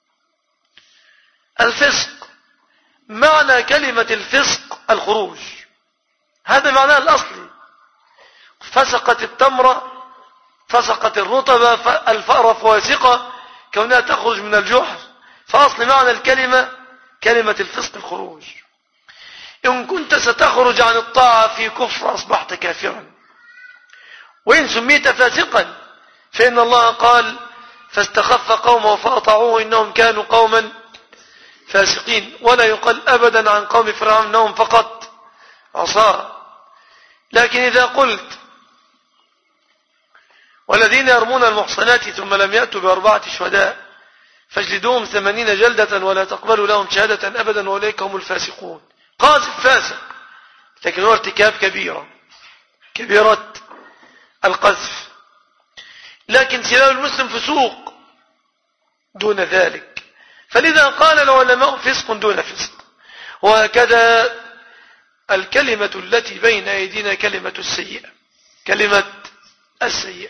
الفسق معنى كلمة الفسق الخروج، هذا معناه الأصلي. فسقت التمرة، فسقت الرطبة، الفأرة فواسقة كونها تخرج من الجحر، فأصل معنى الكلمة كلمة الفسق الخروج. إن كنت ستخرج عن الطاعة في كفر أصبحت كافرا، وإن سميت فاسقا فإن الله قال فاستخف قومه فأطاعوه إنهم كانوا قوما فاسقين، ولا يقال أبدا عن قوم فرعون إنهم فقط عصاة. لكن إذا قلت والذين يرمون المحصنات ثم لم يأتوا بأربعة شهداء فاجلدوهم 80 جلدة ولا تقبلوا لهم شهادة أبدا وأولئك هم الفاسقون، قاذف فاسق، لكن هو ارتكاب كبيرة القذف. لكن سلام المسلم فسوق دون ذلك، فلذا قال العلماء فسق دون فسق. وهكذا الكلمة التي بين أيدينا كلمة السيئة، كلمة السيئة.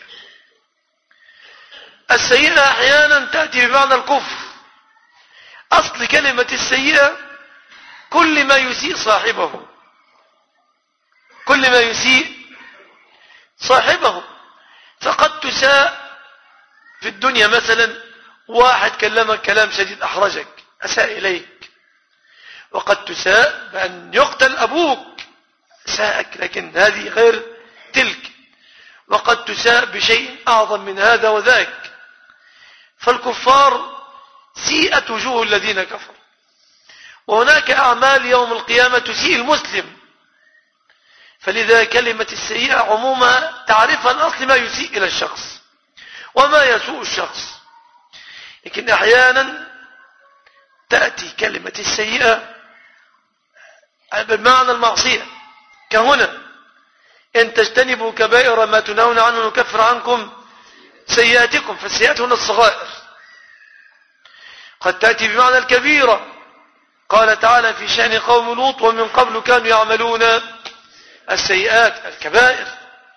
السيئة أحيانا تأتي بمعنى الكفر. أصل كلمة السيئة كل ما يسيء صاحبه، كل ما يسيء صاحبه. فقد تساء في الدنيا مثلا، واحد كلمك كلام شديد أحرجك أساء إليك، وقد تساء بأن يقتل أبوك أساءك، لكن هذه غير تلك. وقد تساء بشيء أعظم من هذا وذاك. فالكفار سيئت وجوه الذين كفروا، وهناك أعمال يوم القيامة تسيء المسلم. فلذا كلمة السيئة عموما تعرفها الأصل ما يسيء إلى الشخص وما يسوء الشخص. لكن أحيانا تأتي كلمة السيئة بمعنى المعصية، كهنا إن تجتنبوا كبائر ما تنهون عنه نكفر عنكم سيئاتكم، فالسيئات هنا الصغائر. قد تأتي بمعنى الكبيرة، قال تعالى في شأن قوم لوط ومن قبل كانوا يعملون السيئات الكبائر.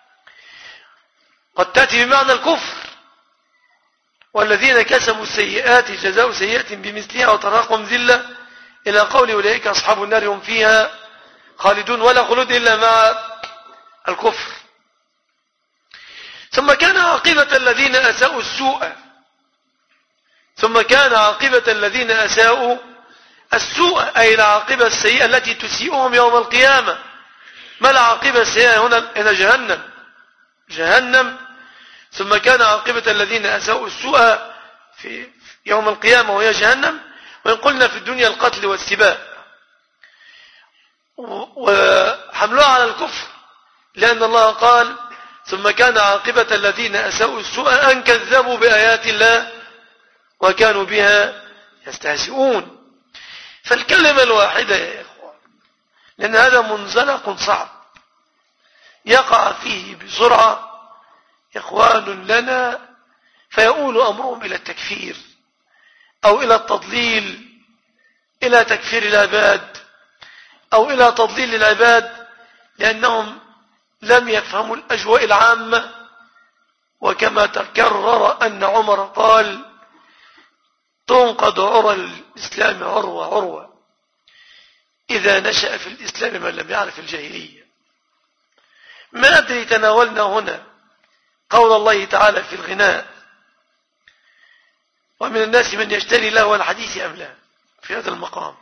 قد تأتي بمعنى الكفر، والذين كسبوا السيئات جزاء سيئة بمثلها وتراقم ذلة إلى قول أولئك أصحاب النار هم فيها خالدون، ولا خلود إلا مع الكفر. ثم كان عاقبة الذين أساءوا السوء، ثم كان عاقبة الذين أساءوا السوء أي العاقبة السيئة التي تسيئهم يوم القيامة. ما العاقبة السيئة هنا جهنم. ثم كان عاقبة الذين أساءوا السوء في يوم القيامة وهي جهنم. وإن قلنا في الدنيا القتل والسباء، وحملوها على الكفر، لأن الله قال ثم كان عاقبة الذين أساءوا السوء أن كذبوا بآيات الله وكانوا بها يستهزئون. فالكلمة الواحدة يا إخوان، لأن هذا منزلق صعب يقع فيه بسرعة إخوان لنا، فيؤول أمرهم إلى التكفير أو إلى التضليل، إلى تكفير العباد أو إلى تضليل العباد، لأنهم لم يفهموا الأجواء العامة. وكما تكرر أن عمر قال تنقض عرى الإسلام عروة إذا نشأ في الإسلام من لم يعرف الجاهلية. ما أدري تناولنا هنا قول الله تعالى في الغناء ومن الناس من يشتري لهو الحديث أم لا في هذا المقام،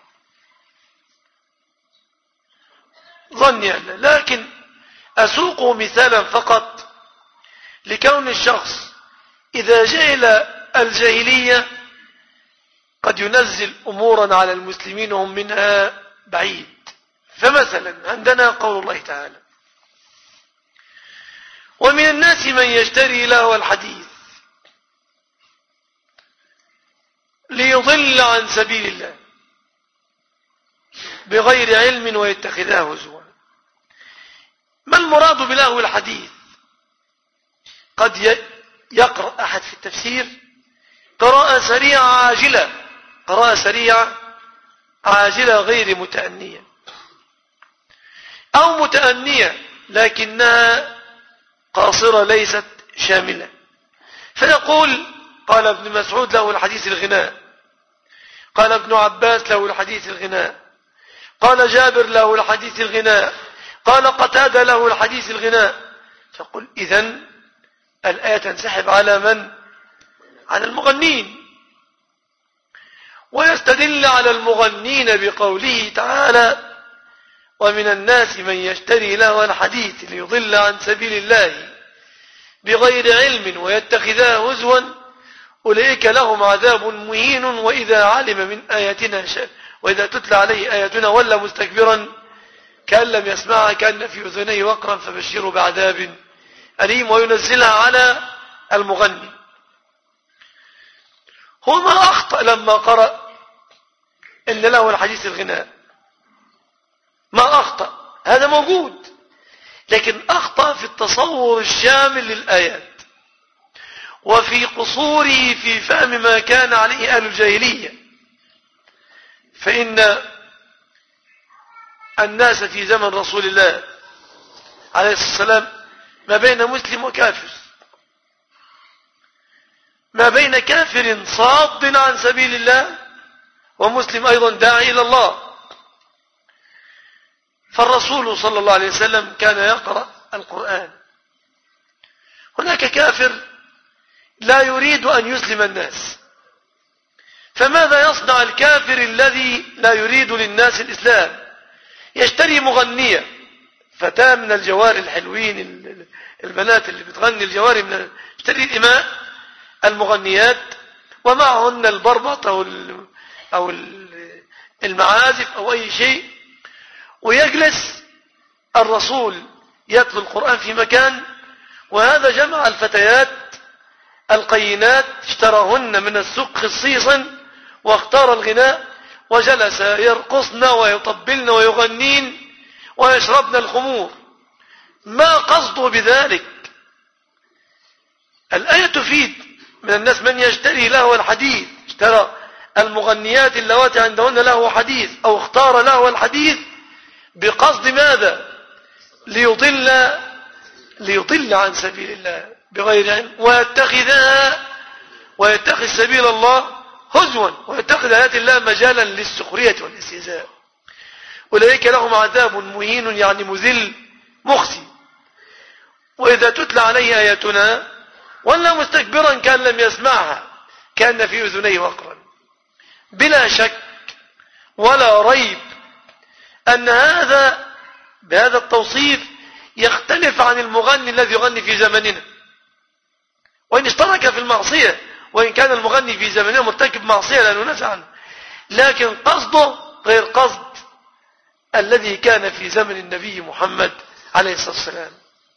ظني أن لا، لكن أسوق مثالا فقط لكون الشخص إذا جهل الجاهلية قد ينزل أمورا على المسلمين وهم منها بعيد. فمثلا عندنا قول الله تعالى ومن الناس من يشتري لهو الحديث ليضل عن سبيل الله بغير علم ويتخذها هزوا. ما المراد بلهو الحديث؟ قد يقرأ أحد في التفسير قراءة سريعة عاجلة، قراءة سريعة عاجلة غير متأنية، أو متأنية لكنها قاصرة ليست شاملة. فيقول قال ابن مسعود له الحديث الغناء، قال ابن عباس له الحديث الغناء، قال جابر له الحديث الغناء، قال قتادة له الحديث الغناء. فقل إذن الآية تنسحب على من؟ على المغنين. ويستدل على المغنين بقوله تعالى ومن الناس من يشتري لهو الحديث ليضل عن سبيل الله بغير علم ويتخذها هزوا أولئك لهم عذاب مهين وإذا علم من آياتنا وإذا تتلى عليه آياتنا ولا مستكبرا كأن لم يسمعها كأن في أذنيه وقرا فبشره بعذاب أليم. وينزلها على المغني. هو ما أخطأ لما قرأ إن له الحديث الغناء، ما أخطأ، هذا موجود، لكن أخطأ في التصور الشامل للآيات وفي قصوره في فهم ما كان عليه أهل الجاهلية. فإن الناس في زمن رسول الله عليه الصلاة والسلام ما بين مسلم وكافر، ما بين كافر صاد عن سبيل الله ومسلم أيضا داعي إلى الله. فالرسول صلى الله عليه وسلم كان يقرأ القرآن. هناك كافر لا يريد أن يسلم الناس، فماذا يصنع الكافر الذي لا يريد للناس الإسلام؟ يشتري مغنية، فتاة من الجوار الحلوين، البنات اللي بتغني الجواري من يشتري الإماء المغنيات ومعهن البربط أو المعازف أو أي شيء، ويجلس الرسول يتلو القرآن في مكان، وهذا جمع الفتيات القينات اشتراهن من السوق خصيصا واختار الغناء وجلس يرقصن ويطبلن ويغنين ويشربن الخمور. ما قصده بذلك؟ الآية تفيد من الناس من يشتري له الحديث، اشترى المغنيات اللواتي عندهن له حديث أو اختار له الحديث بقصد ماذا؟ ليضل عن سبيل الله بغير علم ويتخذ سبيل الله هزوا ويتخذ آيات الله مجالا للسخرية والاستهزاء. أولئك لهم عذاب مهين يعني مذل مخزي. وإذا تتلى عليه آياتنا ولا مستكبرا كان لم يسمعها كان في أذنيه وقرا. بلا شك ولا ريب أن هذا بهذا التوصيف يختلف عن المغني الذي يغني في زمننا، وإن اشترك في المعصية، وإن كان المغني في زمننا مرتكب معصية لا ننازع عنه، لكن قصده غير قصد الذي كان في زمن النبي محمد عليه الصلاة والسلام.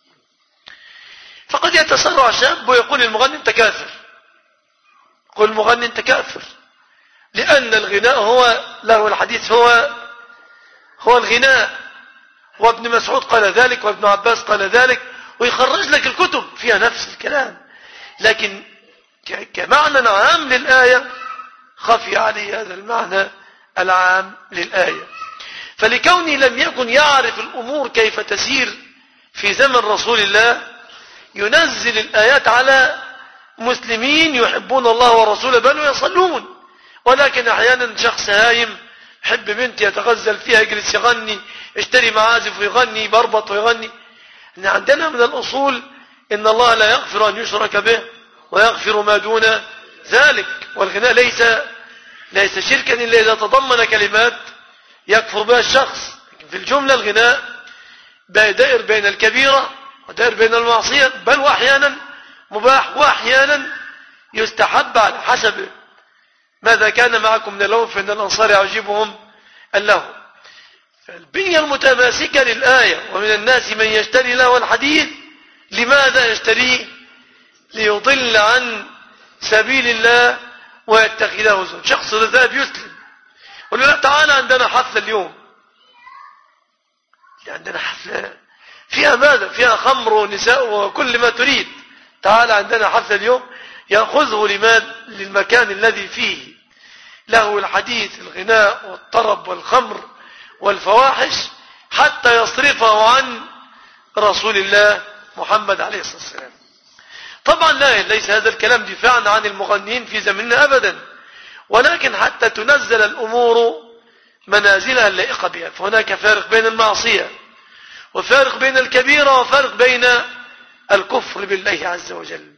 فقد يتسرع شاب ويقول المغني انت كافر، يقول المغني انت كافر، لأن الغناء هو له الحديث هو الغناء، وابن مسعود قال ذلك وابن عباس قال ذلك، ويخرج لك الكتب فيها نفس الكلام، لكن كمعنى عام للآية خفي عليه هذا المعنى العام للآية. فلكونه لم يكن يعرف الأمور كيف تسير في زمن رسول الله ينزل الآيات على مسلمين يحبون الله ورسوله بل ويصلون، ولكن أحيانا شخص هايم حب بنت يتغزل فيها يجلس يغني، يشتري معازف ويغني، بربط ويغني. إن عندنا من الأصول إن الله لا يغفر أن يشرك به ويغفر ما دون ذلك، والغناء ليس شركا إلا إذا تضمن كلمات يكفر بها الشخص. في الجملة الغناء دائر بين الكبيرة ودائر بين المعصية، بل وأحيانا مباح وأحيانا يستحب على حسب ماذا كان معكم من اللهو فإن الأنصار يعجبهم اللهو. فالبنية المتماسكة للآية ومن الناس من يشتري له الحديث، لماذا يشتريه؟ ليضل عن سبيل الله ويتخذه هزوا. شخص ذهب يسلم يقول له تعالى عندنا حفلة اليوم، عندنا حفلة فيها ماذا؟ فيها خمر ونساء وكل ما تريد، تعالى عندنا حفل اليوم يأخذه للمكان الذي فيه له الحديث الغناء والطرب والخمر والفواحش حتى يصرفه عن رسول الله محمد عليه الصلاة والسلام. طبعا ليس هذا الكلام دفاعا عن المغنين في زمننا أبدا، ولكن حتى تنزل الأمور منازلها اللائقة بها. فهناك فارق بين المعصية وفارق بين الكبيرة وفارق بين الكفر بالله عز وجل.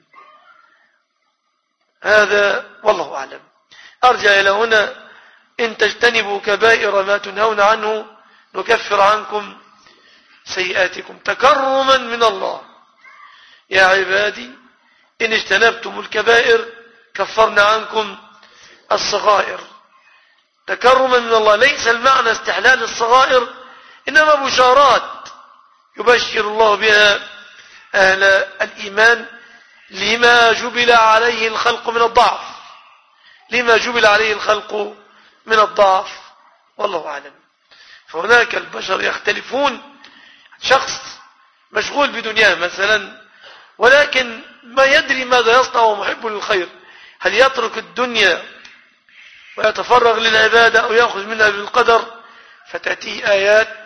هذا والله أعلم. أرجع إلى هنا: إن تجتنبوا كبائر ما تنهون عنه نكفر عنكم سيئاتكم تكرما من الله. يا عبادي إن اجتنبتم الكبائر كفرنا عنكم الصغائر تكرما من الله. ليس المعنى استحلال الصغائر، إنما بشارات يبشر الله بها أهل الإيمان لما جبل عليه الخلق من الضعف، لما جبل عليه الخلق من الضعف والله أعلم. فهناك البشر يختلفون، شخص مشغول بدنياه مثلا ولكن ما يدري ماذا يصنع ومحب للخير، هل يترك الدنيا ويتفرغ للعبادة أو يأخذ منها بالقدر؟ فتأتيه آيات: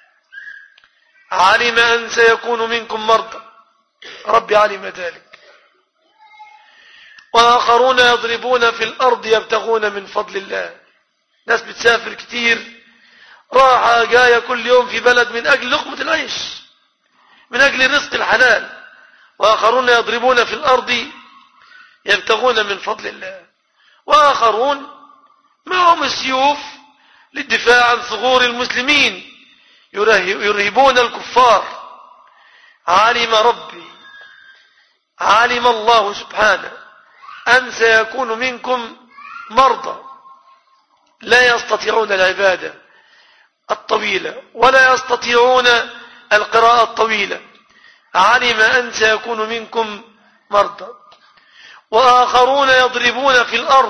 علم أن سيكون منكم مرضى، ربي علم ذلك، وآخرون يضربون في الأرض يبتغون من فضل الله. ناس بتسافر كتير، راحة جاية كل يوم في بلد من أجل لقمة العيش، من أجل الرزق الحلال. وآخرون يضربون في الأرض يبتغون من فضل الله، وآخرون معهم السيوف للدفاع عن ثغور المسلمين يرهبون الكفار. علم ربي، علم الله سبحانه أن سيكون منكم مرضى لا يستطيعون العبادة الطويلة ولا يستطيعون القراءة الطويلة. علم أن سيكون منكم مرضى. وآخرون يضربون في الأرض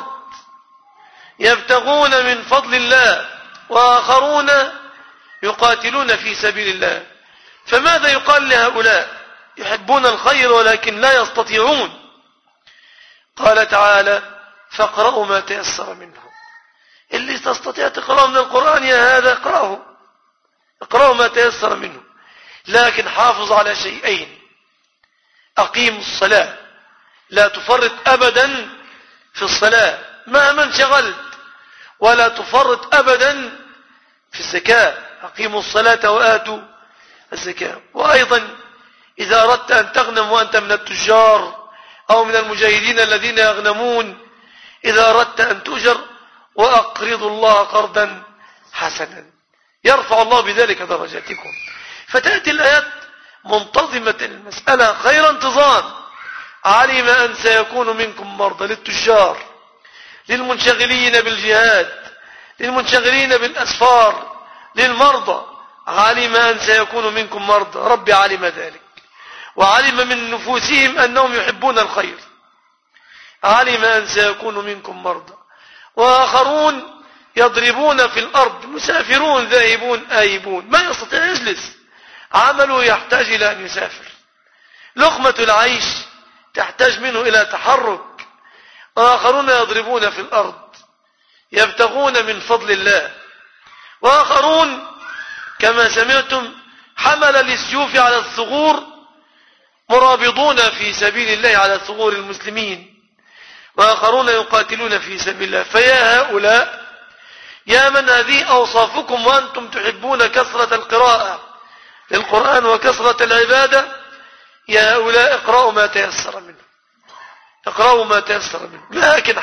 يبتغون من فضل الله، وآخرون يقاتلون في سبيل الله. فماذا يقال لهؤلاء؟ يحبون الخير ولكن لا يستطيعون. قال تعالى: فاقرأوا ما تيسر منه. اللي تستطيع تقرأه من القرآن يا هذا اقرأوا ما تيسر منه، لكن حافظ على شيئين: أقيموا الصلاة، لا تفرط أبدا في الصلاة مهما انشغلت، ولا تفرط أبدا في الزكاة، أقيموا الصلاة وآتوا الزكاة. وأيضا إذا أردت أن تغنم وأنت من التجار أو من المجاهدين الذين يغنمون، إذا أردت أن تؤجر وأقرضوا الله قرضا حسنا يرفع الله بذلك درجاتكم. فتأتي الآيات منتظمة المسألة خير انتظام. علم أن سيكون منكم مرضى، للتجار، للمنشغلين بالجهاد، للمنشغلين بالأسفار، للمرضى. علم أن سيكون منكم مرضى، ربي علم ذلك، وعلم من نفوسهم أنهم يحبون الخير. علم أن سيكون منكم مرضى. وآخرون يضربون في الأرض، مسافرون ذاهبون آيبون، ما يستطيع يجلس، عمله يحتاج إلى أن يسافر، لقمة العيش تحتاج منه إلى تحرك. وآخرون يضربون في الأرض يبتغون من فضل الله. وآخرون كما سمعتم حمل للسيوف على الثغور، مرابضون في سبيل الله على ثغور المسلمين. وآخرون يقاتلون في سبيل الله. فيا هؤلاء، يا من هذه أوصافكم وأنتم تحبون كثرة القراءة للقرآن وكثرة العبادة، يا هؤلاء اقرأوا ما تيسر منه، اقرأوا ما تيسر منه، لكن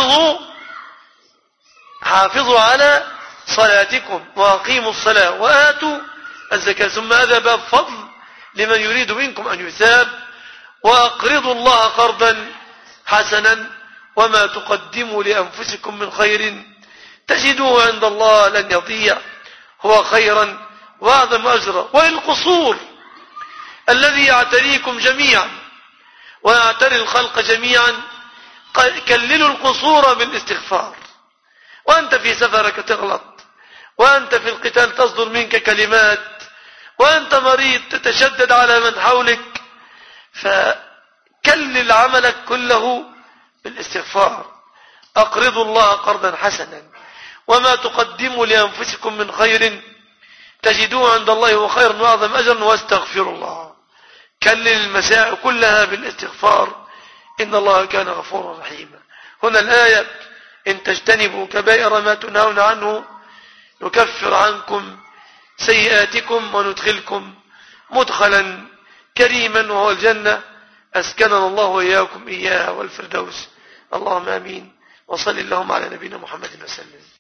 حافظوا على صلاتكم وأقيموا الصلاة وآتوا الزكاة. ثم هذا باب فضل لمن يريد منكم أن يثاب. وأقرضوا الله قرضا حسنا وما تقدموا لأنفسكم من خير تجدوه عند الله لن يضيع، هو خيرا وأعظم أجرا. وللقصور الذي يعتريكم جميعا ويعتري الخلق جميعا، كللوا القصور بالاستغفار. وأنت في سفرك تغلط، وأنت في القتال تصدر منك كلمات، وأنت مريض تتشدد على من حولك، كلل عملك كله بالاستغفار. أقرضوا الله قرضا حسنا وما تقدموا لأنفسكم من خير تجدوه عند الله وخيرا وأعظم أجرا واستغفروا الله. كلل المساء كلها بالاستغفار إن الله كان غفورا رحيما. هنا الآية إن تجتنبوا كبائر ما تنهون عنه نكفر عنكم سيئاتكم وندخلكم مدخلا كريما وهو الجنة أسكننا الله وإياكم إياها والفردوس. اللهم آمين. وصل اللهم على نبينا محمد وسلم.